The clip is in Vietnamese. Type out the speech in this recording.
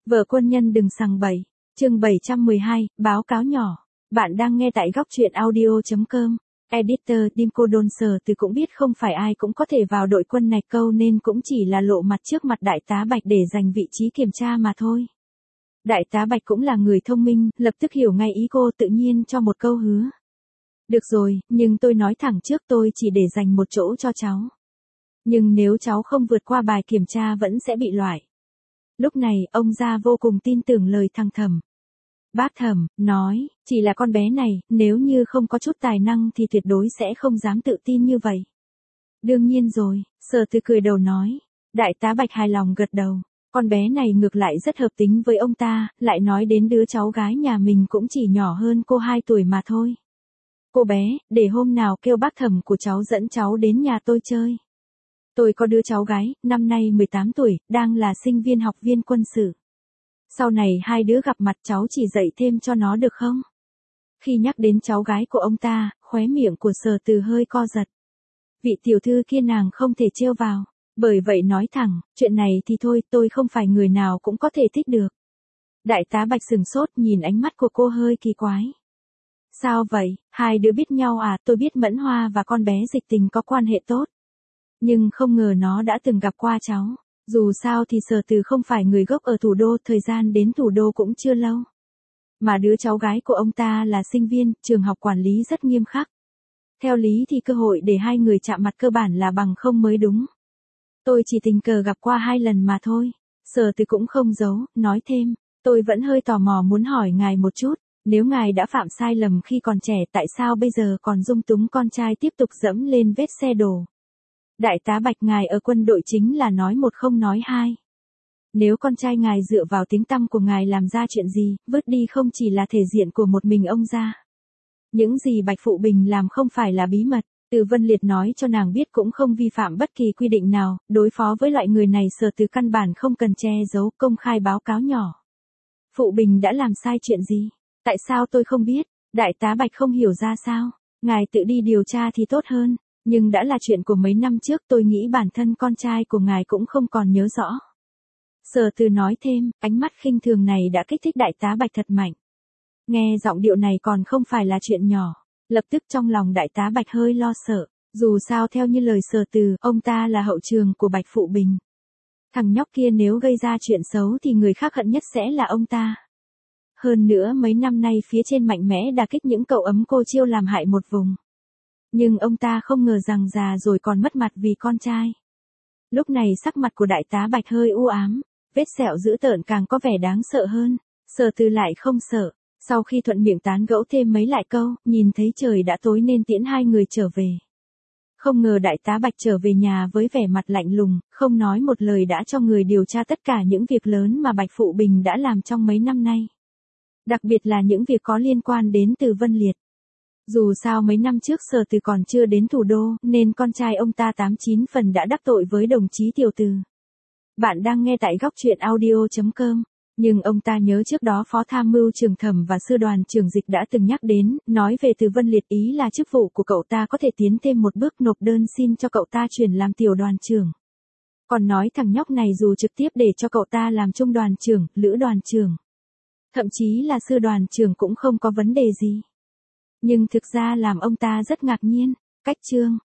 Vợ quân nhân đừng sằng bậy. Chương 712, báo cáo nhỏ. Bạn đang nghe tại góc truyện audio.com. Editor Dimco Đôn Sở Từ cũng biết không phải ai cũng có thể vào đội quân này câu nên cũng chỉ là lộ mặt trước mặt đại tá Bạch để giành vị trí kiểm tra mà thôi. Đại tá Bạch cũng là người thông minh, lập tức hiểu ngay ý cô, tự nhiên cho một câu hứa. Được rồi, nhưng tôi nói thẳng trước, tôi chỉ để dành một chỗ cho cháu. Nhưng nếu cháu không vượt qua bài kiểm tra vẫn sẽ bị loại. Lúc này, ông Gia vô cùng tin tưởng lời thằng Thẩm. Bác Thẩm nói, chỉ là con bé này, nếu như không có chút tài năng thì tuyệt đối sẽ không dám tự tin như vậy. Đương nhiên rồi, Sở Từ cười đầu nói. Đại tá Bạch hài lòng gật đầu. Con bé này ngược lại rất hợp tính với ông ta, lại nói đến đứa cháu gái nhà mình cũng chỉ nhỏ hơn cô 2 tuổi mà thôi. Cô bé, để hôm nào kêu bác Thẩm của cháu dẫn cháu đến nhà tôi chơi. Tôi có đứa cháu gái, năm nay 18 tuổi, đang là sinh viên học viên quân sự. Sau này hai đứa gặp mặt cháu chỉ dạy thêm cho nó được không? Khi nhắc đến cháu gái của ông ta, khóe miệng của Sở Từ hơi co giật. Vị tiểu thư kia nàng không thể trêu vào. Bởi vậy nói thẳng, chuyện này thì thôi, tôi không phải người nào cũng có thể thích được. Đại tá Bạch sừng sốt, nhìn ánh mắt của cô hơi kỳ quái. Sao vậy, hai đứa biết nhau à? Tôi biết Mẫn Hoa và con bé Dịch Tình có quan hệ tốt. Nhưng không ngờ nó đã từng gặp qua cháu. Dù sao thì Sở Từ không phải người gốc ở thủ đô, thời gian đến thủ đô cũng chưa lâu. Mà đứa cháu gái của ông ta là sinh viên, trường học quản lý rất nghiêm khắc. Theo lý thì cơ hội để hai người chạm mặt cơ bản là bằng không mới đúng. Tôi chỉ tình cờ gặp qua 2 lần mà thôi. Sở Từ cũng không giấu, nói thêm. Tôi vẫn hơi tò mò muốn hỏi ngài một chút. Nếu ngài đã phạm sai lầm khi còn trẻ, tại sao bây giờ còn dung túng con trai tiếp tục dẫm lên vết xe đổ? Đại tá Bạch, ngài ở quân đội chính là nói một không nói hai. Nếu con trai ngài dựa vào tiếng tăm của ngài làm ra chuyện gì, vứt đi không chỉ là thể diện của một mình ông ra. Những gì Bạch Phụ Bình làm không phải là bí mật. Từ Vân Liệt nói cho nàng biết cũng không vi phạm bất kỳ quy định nào, đối phó với loại người này Sở Từ căn bản không cần che giấu, công khai báo cáo nhỏ. Phụ Bình đã làm sai chuyện gì? Tại sao tôi không biết? Đại tá Bạch không hiểu ra sao? Ngài tự đi điều tra thì tốt hơn, nhưng đã là chuyện của mấy năm trước, tôi nghĩ bản thân con trai của ngài cũng không còn nhớ rõ. Sở Từ nói thêm, ánh mắt khinh thường này đã kích thích đại tá Bạch thật mạnh. Nghe giọng điệu này còn không phải là chuyện nhỏ. Lập tức trong lòng đại tá Bạch hơi lo sợ, dù sao theo như lời Sở Từ, ông ta là hậu trường của Bạch Phụ Bình. Thằng nhóc kia nếu gây ra chuyện xấu thì người khác hận nhất sẽ là ông ta. Hơn nữa mấy năm nay phía trên mạnh mẽ đả kích những cậu ấm cô chiêu làm hại một vùng. Nhưng ông ta không ngờ rằng già rồi còn mất mặt vì con trai. Lúc này sắc mặt của đại tá Bạch hơi u ám, vết sẹo dữ tợn càng có vẻ đáng sợ hơn. Sở Từ lại không sợ. Sau khi thuận miệng tán gẫu thêm mấy lại câu, nhìn thấy trời đã tối nên tiễn hai người trở về. Không ngờ đại tá Bạch trở về nhà với vẻ mặt lạnh lùng, không nói một lời đã cho người điều tra tất cả những việc lớn mà Bạch Phụ Bình đã làm trong mấy năm nay. Đặc biệt là những việc có liên quan đến Từ Vân Liệt. Dù sao mấy năm trước Sở Từ còn chưa đến thủ đô, nên con trai ông ta 89 phần đã đắc tội với đồng chí Tiểu Từ. Bạn đang nghe tại góc truyện audio.com. Nhưng ông ta nhớ trước đó Phó Tham mưu trưởng Thẩm và Sư đoàn trưởng Dịch đã từng nhắc đến, nói về Từ Vân Liệt, ý là chức vụ của cậu ta có thể tiến thêm một bước, nộp đơn xin cho cậu ta chuyển làm tiểu đoàn trưởng. Còn nói thằng nhóc này dù trực tiếp để cho cậu ta làm trung đoàn trưởng, lữ đoàn trưởng, thậm chí là sư đoàn trưởng cũng không có vấn đề gì. Nhưng thực ra làm ông ta rất ngạc nhiên. Cách chương